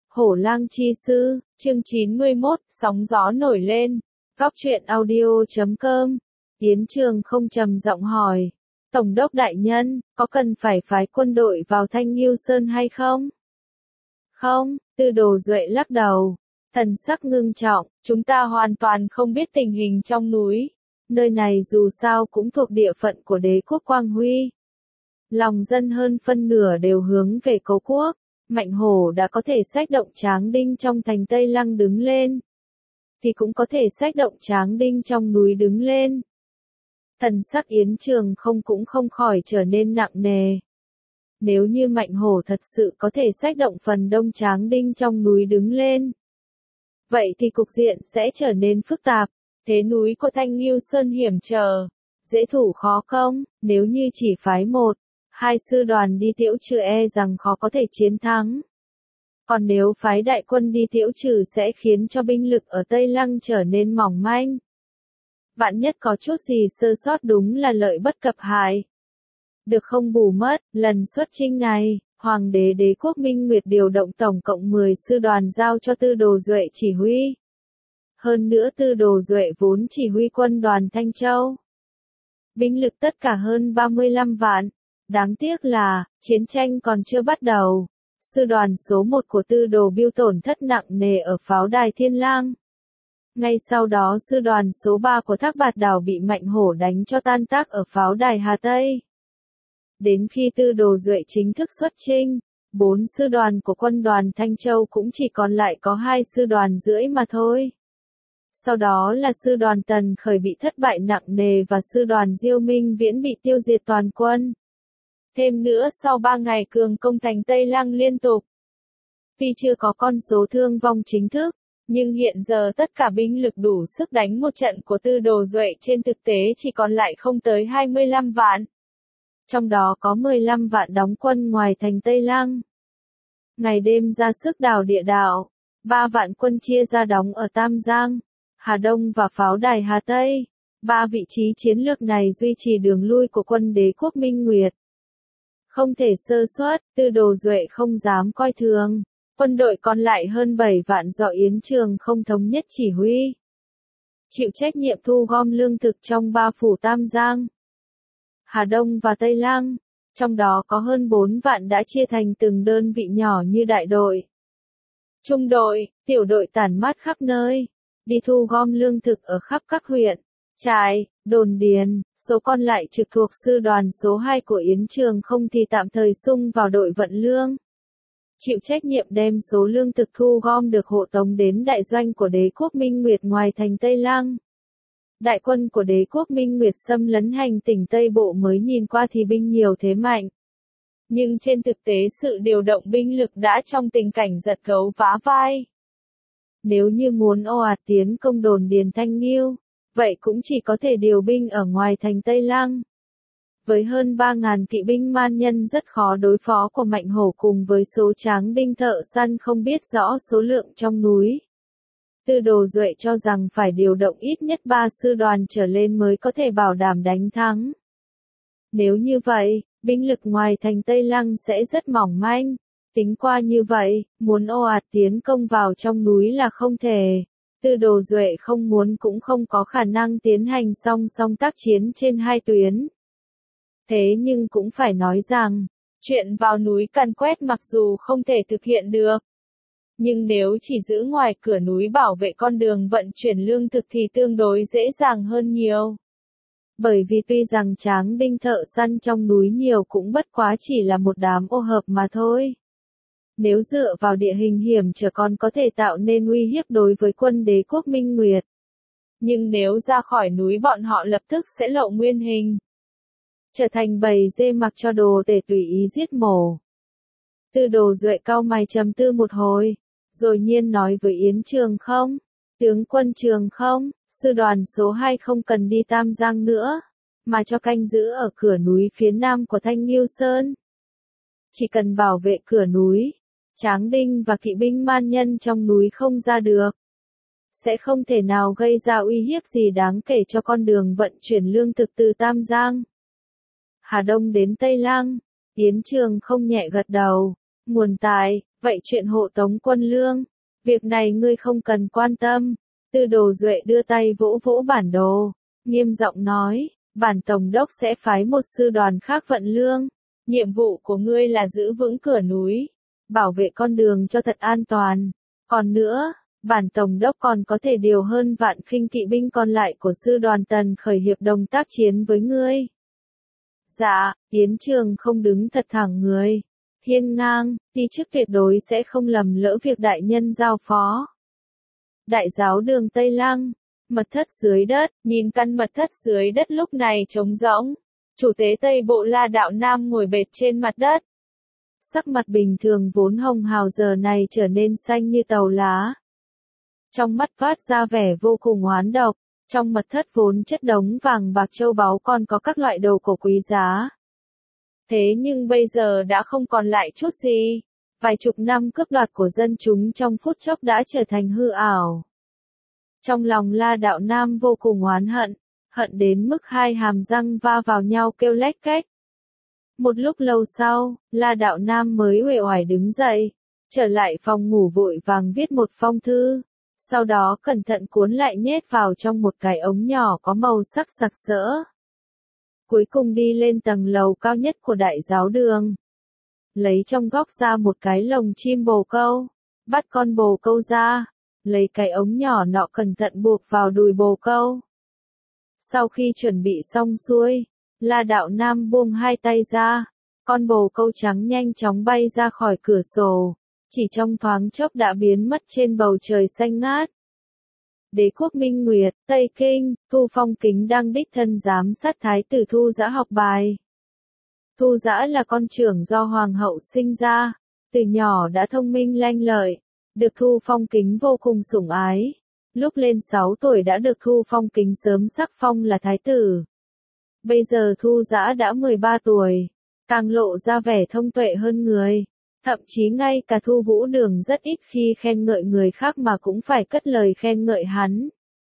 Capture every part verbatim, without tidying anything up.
Hổ lang chi sư, chương chín mươi mốt, sóng gió nổi lên. Góc truyện audio chấm com. Yến Trường không trầm giọng hỏi. Tổng đốc đại nhân, có cần phải phái quân đội vào Thanh Nghiêu Sơn hay không? Không, Tư Đồ Duệ lắc đầu. Thần sắc ngưng trọng, chúng ta hoàn toàn không biết tình hình trong núi. Nơi này dù sao cũng thuộc địa phận của đế quốc Quang Huy. Lòng dân hơn phân nửa đều hướng về Cố quốc. Mạnh Hổ đã có thể xách động Tráng Đinh trong thành Tây Lăng đứng lên, thì cũng có thể xách động Tráng Đinh trong núi đứng lên. Thần sắc Yến Trường không cũng không khỏi trở nên nặng nề. Nếu như Mạnh Hổ thật sự có thể xách động phần đông Tráng Đinh trong núi đứng lên, vậy thì cục diện sẽ trở nên phức tạp. Thế núi của Thanh Nghiêu Sơn hiểm trở, dễ thủ khó công, nếu như chỉ phái một, hai sư đoàn đi Tiễu Trừ e rằng khó có thể chiến thắng. Còn nếu phái đại quân đi Tiễu Trừ sẽ khiến cho binh lực ở Tây Lăng trở nên mỏng manh. Vạn nhất có chút gì sơ sót đúng là lợi bất cập hại. Được không bù mất, lần xuất chinh này, Hoàng đế đế quốc Minh Nguyệt điều động tổng cộng mười sư đoàn giao cho Tư Đồ Duệ chỉ huy. Hơn nữa Tư Đồ Duệ vốn chỉ huy quân đoàn Thanh Châu. Binh lực tất cả hơn ba mươi lăm vạn. Đáng tiếc là, chiến tranh còn chưa bắt đầu. Sư đoàn số một của Tư Đồ Biêu tổn thất nặng nề ở pháo đài Thiên Lang. Ngay sau đó sư đoàn số ba của Thác Bạt Đảo bị Mạnh Hổ đánh cho tan tác ở pháo đài Hà Tây. Đến khi Tư Đồ Duệ chính thức xuất chinh, bốn sư đoàn của quân đoàn Thanh Châu cũng chỉ còn lại có hai sư đoàn rưỡi mà thôi. Sau đó là sư đoàn Tần Khởi bị thất bại nặng nề và sư đoàn Diêu Minh Viễn bị tiêu diệt toàn quân. Thêm nữa sau ba ngày cường công thành Tây Lăng liên tục. Tuy chưa có con số thương vong chính thức, nhưng hiện giờ tất cả binh lực đủ sức đánh một trận của Tư Đồ Duệ trên thực tế chỉ còn lại không tới hai mươi lăm vạn. Trong đó có mười lăm vạn đóng quân ngoài thành Tây Lăng. Ngày đêm ra sức đào địa đạo, ba vạn quân chia ra đóng ở Tam Giang, Hà Đông và pháo đài Hà Tây. Ba vị trí chiến lược này duy trì đường lui của quân đế quốc Minh Nguyệt. Không thể sơ suất, Tư Đồ Duệ không dám coi thường. Quân đội còn lại hơn bảy vạn do Yến Trường không thống nhất chỉ huy. Chịu trách nhiệm thu gom lương thực trong ba phủ Tam Giang, Hà Đông và Tây Lăng. Trong đó có hơn bốn vạn đã chia thành từng đơn vị nhỏ như đại đội, trung đội, tiểu đội tản mát khắp nơi. Đi thu gom lương thực ở khắp các huyện, trại, đồn điền. Số còn lại trực thuộc sư đoàn số hai của Yến Trường không thì tạm thời sung vào đội vận lương. Chịu trách nhiệm đem số lương thực thu gom được hộ tống đến đại doanh của đế quốc Minh Nguyệt ngoài thành Tây Lăng. Đại quân của đế quốc Minh Nguyệt xâm lấn hành tỉnh Tây Bộ mới nhìn qua thì binh nhiều thế mạnh. Nhưng trên thực tế sự điều động binh lực đã trong tình cảnh giật gấu vá vai. Nếu như muốn ồ ạt tiến công đồn điền Thanh Nghiêu, vậy cũng chỉ có thể điều binh ở ngoài thành Tây Lăng. Với hơn ba ngàn kỵ binh man nhân rất khó đối phó của Mạnh Hổ cùng với số Tráng Đinh thợ săn không biết rõ số lượng trong núi. Tư Đồ Duệ cho rằng phải điều động ít nhất ba sư đoàn trở lên mới có thể bảo đảm đánh thắng. Nếu như vậy, binh lực ngoài thành Tây Lăng sẽ rất mỏng manh. Tính qua như vậy, muốn ồ ạt tiến công vào trong núi là không thể. Tư Đồ Duệ không muốn cũng không có khả năng tiến hành song song tác chiến trên hai tuyến. Thế nhưng cũng phải nói rằng, chuyện vào núi càn quét mặc dù không thể thực hiện được. Nhưng nếu chỉ giữ ngoài cửa núi bảo vệ con đường vận chuyển lương thực thì tương đối dễ dàng hơn nhiều. Bởi vì tuy rằng Tráng Đinh thợ săn trong núi nhiều cũng bất quá chỉ là một đám ô hợp mà thôi. Nếu dựa vào địa hình hiểm trở còn có thể tạo nên uy hiếp đối với quân đế quốc Minh Nguyệt. Nhưng nếu ra khỏi núi bọn họ lập tức sẽ lộ nguyên hình. Trở thành bầy dê mặc cho đồ để tùy ý giết mổ. Tư Đồ Duệ cau mày trầm tư một hồi, rồi nhiên nói với Yến Trường không, tướng quân Trường không, sư đoàn số hai không cần đi Tam Giang nữa, mà cho canh giữ ở cửa núi phía nam của Thanh Nghiêu Sơn. Chỉ cần bảo vệ cửa núi, Tráng Đinh và kỵ binh man nhân trong núi không ra được. Sẽ không thể nào gây ra uy hiếp gì đáng kể cho con đường vận chuyển lương thực từ Tam Giang, Hà Đông đến Tây Lăng. Yến Trường không nhẹ gật đầu. Nguồn tài, vậy chuyện hộ tống quân lương, việc này ngươi không cần quan tâm. Tư Đồ Duệ đưa tay vỗ vỗ bản đồ, nghiêm giọng nói, bản tổng đốc sẽ phái một sư đoàn khác vận lương. Nhiệm vụ của ngươi là giữ vững cửa núi, bảo vệ con đường cho thật an toàn. Còn nữa, bản tổng đốc còn có thể điều hơn vạn khinh kỵ binh còn lại của sư đoàn Tần khởi hiệp đồng tác chiến với ngươi. Dạ, Yến Trường không đứng thật thẳng người, hiên ngang, đi trước tuyệt đối sẽ không lầm lỡ việc đại nhân giao phó. Đại giáo đường Tây Lăng, mật thất dưới đất, nhìn căn mật thất dưới đất lúc này trống rỗng. Chủ tế Tây Bộ La Đạo Nam ngồi bệt trên mặt đất. Sắc mặt bình thường vốn hồng hào giờ này trở nên xanh như tàu lá. Trong mắt phát ra vẻ vô cùng oán độc, trong mật thất vốn chất đống vàng bạc châu báu còn có các loại đồ cổ quý giá. Thế nhưng bây giờ đã không còn lại chút gì, vài chục năm cướp đoạt của dân chúng trong phút chốc đã trở thành hư ảo. Trong lòng La Đạo Nam vô cùng oán hận, hận đến mức hai hàm răng va vào nhau kêu lách cách. Một lúc lâu sau, La Đạo Nam mới uể oải đứng dậy, trở lại phòng ngủ vội vàng viết một phong thư, sau đó cẩn thận cuốn lại nhét vào trong một cái ống nhỏ có màu sắc sặc sỡ. Cuối cùng đi lên tầng lầu cao nhất của đại giáo đường. Lấy trong góc ra một cái lồng chim bồ câu, bắt con bồ câu ra, lấy cái ống nhỏ nọ cẩn thận buộc vào đùi bồ câu. Sau khi chuẩn bị xong xuôi, La Đạo Nam buông hai tay ra, con bồ câu trắng nhanh chóng bay ra khỏi cửa sổ, chỉ trong thoáng chốc đã biến mất trên bầu trời xanh ngát. Đế quốc Minh Nguyệt, Tây Kinh, Thu Phong Kính đang đích thân giám sát thái tử Thu Dã học bài. Thu Dã là con trưởng do hoàng hậu sinh ra, từ nhỏ đã thông minh lanh lợi, được Thu Phong Kính vô cùng sủng ái. Lúc lên sáu tuổi đã được Thu Phong Kính sớm sắc phong là thái tử. Bây giờ Thu Dã đã mười ba tuổi, càng lộ ra vẻ thông tuệ hơn người. Thậm chí ngay cả Thu Vũ Đường rất ít khi khen ngợi người khác mà cũng phải cất lời khen ngợi hắn.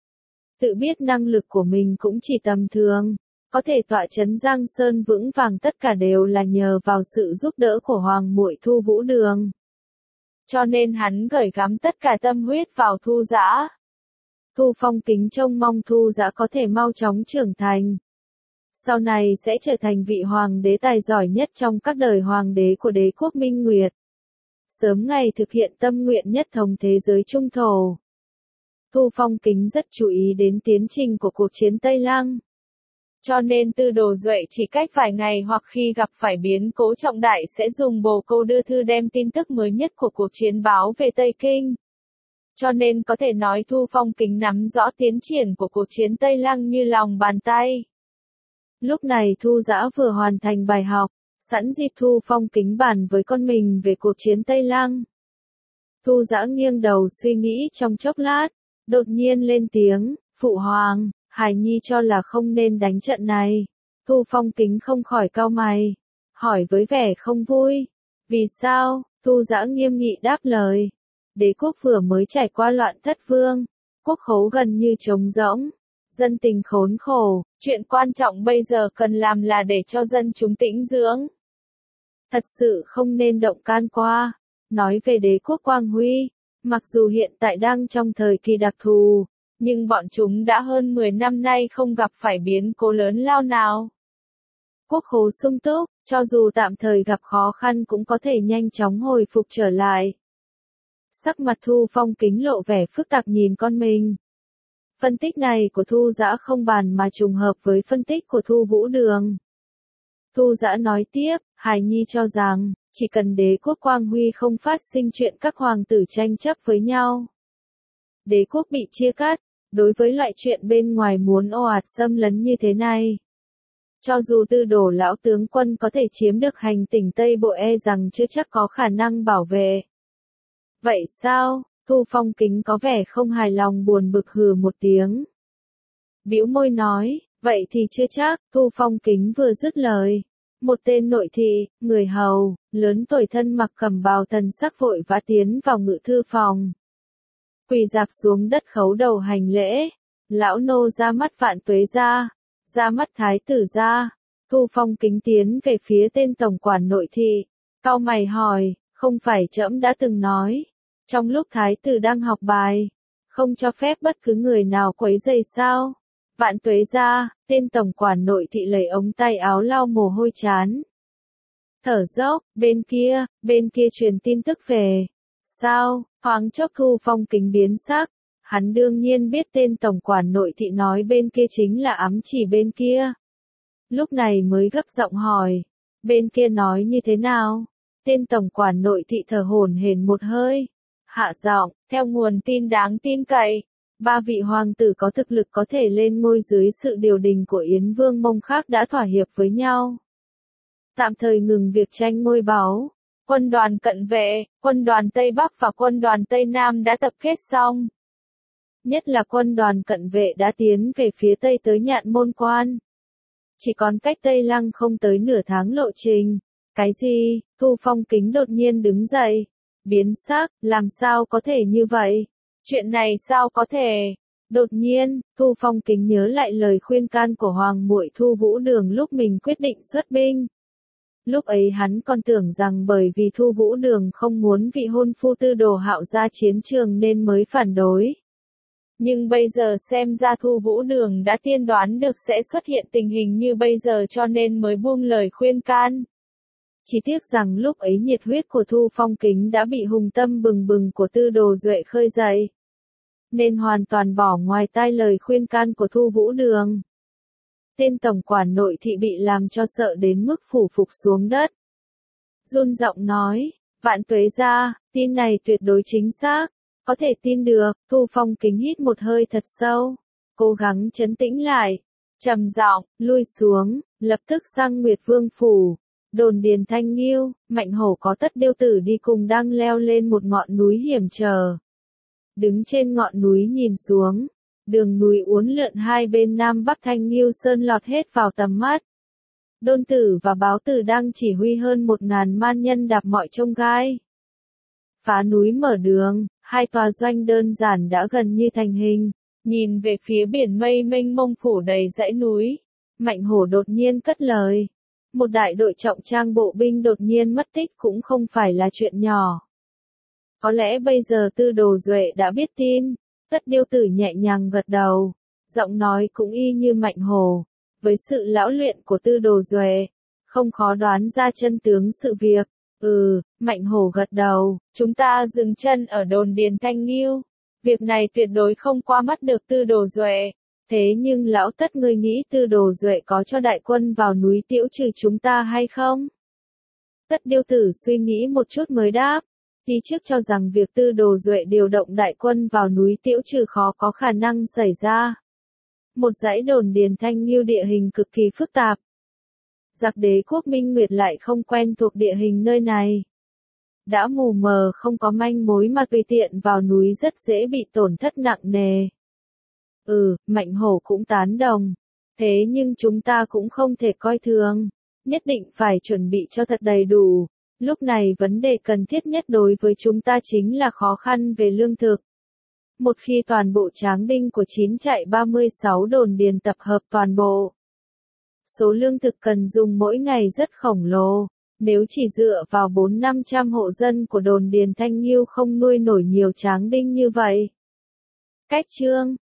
Tự biết năng lực của mình cũng chỉ tầm thường, có thể tọa chấn Giang Sơn vững vàng tất cả đều là nhờ vào sự giúp đỡ của hoàng muội Thu Vũ Đường. Cho nên hắn gửi gắm tất cả tâm huyết vào Thu Dã. Thu Phong Kính trông mong Thu Dã có thể mau chóng trưởng thành. Sau này sẽ trở thành vị hoàng đế tài giỏi nhất trong các đời hoàng đế của đế quốc Minh Nguyệt. Sớm ngày thực hiện tâm nguyện nhất thống thế giới trung thổ. Thu Phong Kính rất chú ý đến tiến trình của cuộc chiến Tây Lăng. Cho nên Tư Đồ Duệ chỉ cách vài ngày hoặc khi gặp phải biến cố trọng đại sẽ dùng bồ câu đưa thư đem tin tức mới nhất của cuộc chiến báo về Tây Kinh. Cho nên có thể nói Thu Phong Kính nắm rõ tiến triển của cuộc chiến Tây Lăng như lòng bàn tay. Lúc này Thu Dã vừa hoàn thành bài học, sẵn dịp Thu Phong Kính bàn với con mình về cuộc chiến Tây Lăng. Thu Dã nghiêng đầu suy nghĩ trong chốc lát, đột nhiên lên tiếng, Phụ Hoàng, Hải Nhi cho là không nên đánh trận này. Thu Phong Kính không khỏi cau mày, hỏi với vẻ không vui. Vì sao? Thu Dã nghiêm nghị đáp lời. Đế quốc vừa mới trải qua loạn thất vương, quốc khố gần như trống rỗng. Dân tình khốn khổ, chuyện quan trọng bây giờ cần làm là để cho dân chúng tĩnh dưỡng. Thật sự không nên động can qua. Nói về đế quốc Quang Huy, mặc dù hiện tại đang trong thời kỳ đặc thù, nhưng bọn chúng đã hơn mười năm nay không gặp phải biến cố lớn lao nào. Quốc khố sung túc, cho dù tạm thời gặp khó khăn cũng có thể nhanh chóng hồi phục trở lại. Sắc mặt Thu Phong Kính lộ vẻ phức tạp nhìn con mình. Phân tích này của Thu Dã không bàn mà trùng hợp với phân tích của Thu Vũ Đường. Thu Dã nói tiếp, Hải Nhi cho rằng, chỉ cần đế quốc Quang Huy không phát sinh chuyện các hoàng tử tranh chấp với nhau. Đế quốc bị chia cắt, đối với loại chuyện bên ngoài muốn ồ ạt xâm lấn như thế này. Cho dù Tư Đồ lão tướng quân có thể chiếm được hành tỉnh Tây Bộ e rằng chưa chắc có khả năng bảo vệ. Vậy sao? Thu Phong Kính có vẻ không hài lòng buồn bực hừ một tiếng. Bĩu môi nói, vậy thì chưa chắc. Thu Phong Kính vừa dứt lời. Một tên nội thị, người hầu, lớn tuổi thân mặc cẩm bào thần sắc vội vã tiến vào ngự thư phòng. Quỳ dạp xuống đất khấu đầu hành lễ. Lão nô ra mắt vạn tuế ra. Ra mắt thái tử ra. Thu Phong Kính tiến về phía tên tổng quản nội thị. Cau mày hỏi, Không phải trẫm đã từng nói, trong lúc thái tử đang học bài, không cho phép bất cứ người nào quấy rầy sao? Vạn Tuế gia, tên tổng quản nội thị lấy ống tay áo lau mồ hôi chán. Thở dốc, bên kia, bên kia truyền tin tức về. Sao, thoáng chốc Thu Phong Kính biến sắc. Hắn đương nhiên biết tên tổng quản nội thị nói bên kia chính là ám chỉ bên kia. Lúc này mới gấp giọng hỏi, bên kia nói như thế nào? Tên tổng quản nội thị thở hổn hển một hơi. Hạ giọng, theo nguồn tin đáng tin cậy, ba vị hoàng tử có thực lực có thể lên ngôi dưới sự điều đình của Yến Vương Mông Khác đã thỏa hiệp với nhau. Tạm thời ngừng việc tranh ngôi báu. Quân đoàn cận vệ, quân đoàn Tây Bắc và quân đoàn Tây Nam đã tập kết xong. Nhất là quân đoàn cận vệ đã tiến về phía Tây tới Nhạn Môn Quan. Chỉ còn cách Tây Lăng không tới nửa tháng lộ trình. Cái gì? Thu Phong Kính đột nhiên đứng dậy. Biến sắc, làm sao có thể như vậy? Chuyện này sao có thể? Đột nhiên, Thu Phong Kính nhớ lại lời khuyên can của Hoàng muội Thu Vũ Đường lúc mình quyết định xuất binh. Lúc ấy hắn còn tưởng rằng bởi vì Thu Vũ Đường không muốn vị hôn phu Tư Đồ Hạo ra chiến trường nên mới phản đối. Nhưng bây giờ xem ra Thu Vũ Đường đã tiên đoán được sẽ xuất hiện tình hình như bây giờ cho nên mới buông lời khuyên can. Chỉ tiếc rằng lúc ấy nhiệt huyết của Thu Phong Kính đã bị hùng tâm bừng bừng của Tư Đồ Duệ khơi dậy. Nên hoàn toàn bỏ ngoài tai lời khuyên can của Thu Vũ Đường. Tên tổng quản nội thị bị làm cho sợ đến mức phủ phục xuống đất. Run giọng nói, Vạn Tuế gia, tin này tuyệt đối chính xác, có thể tin được. Thu Phong Kính hít một hơi thật sâu, cố gắng trấn tĩnh lại, trầm giọng, lui xuống, lập tức sang Nguyệt Vương phủ. Đồn Điền Thanh Nghiêu, Mạnh Hổ có Tất Điêu Tử đi cùng đang leo lên một ngọn núi hiểm trở. Đứng trên ngọn núi nhìn xuống, đường núi uốn lượn hai bên Nam Bắc Thanh Nghiêu Sơn lọt hết vào tầm mắt. Đôn Tử và Báo Tử đang chỉ huy hơn một ngàn man nhân đạp mọi chông gai. Phá núi mở đường, hai tòa doanh đơn giản đã gần như thành hình. Nhìn về phía biển mây mênh mông phủ đầy dãy núi, Mạnh Hổ đột nhiên cất lời. Một đại đội trọng trang bộ binh đột nhiên mất tích cũng không phải là chuyện nhỏ. Có lẽ bây giờ Tư Đồ Duệ đã biết tin. Tất Điêu Tử nhẹ nhàng gật đầu, giọng nói cũng y như Mạnh Hổ. Với sự lão luyện của Tư Đồ Duệ, không khó đoán ra chân tướng sự việc. Ừ, Mạnh Hổ gật đầu, chúng ta dừng chân ở đồn Điền Thanh Nghiêu. Việc này tuyệt đối không qua mắt được Tư Đồ Duệ. Thế nhưng lão Tất ngươi nghĩ Tư Đồ Duệ có cho đại quân vào núi Tiễu Trừ chúng ta hay không? Tất Điêu Tử suy nghĩ một chút mới đáp. Tí trước cho rằng việc Tư Đồ Duệ điều động đại quân vào núi Tiễu Trừ khó có khả năng xảy ra. Một dãy đồn Điền Thanh Nghiêu địa hình cực kỳ phức tạp. Giặc Đế quốc Minh Nguyệt lại không quen thuộc địa hình nơi này. Đã mù mờ không có manh mối mà tùy tiện vào núi rất dễ bị tổn thất nặng nề. Ừ, Mạnh Hổ cũng tán đồng. Thế nhưng chúng ta cũng không thể coi thường. Nhất định phải chuẩn bị cho thật đầy đủ. Lúc này vấn đề cần thiết nhất đối với chúng ta chính là khó khăn về lương thực. Một khi toàn bộ tráng binh của chín trại ba mươi sáu đồn điền tập hợp toàn bộ, số lương thực cần dùng mỗi ngày rất khổng lồ. Nếu chỉ dựa vào bốn năm trăm hộ dân của đồn Điền Thanh Nghiêu không nuôi nổi nhiều tráng binh như vậy. Cách chương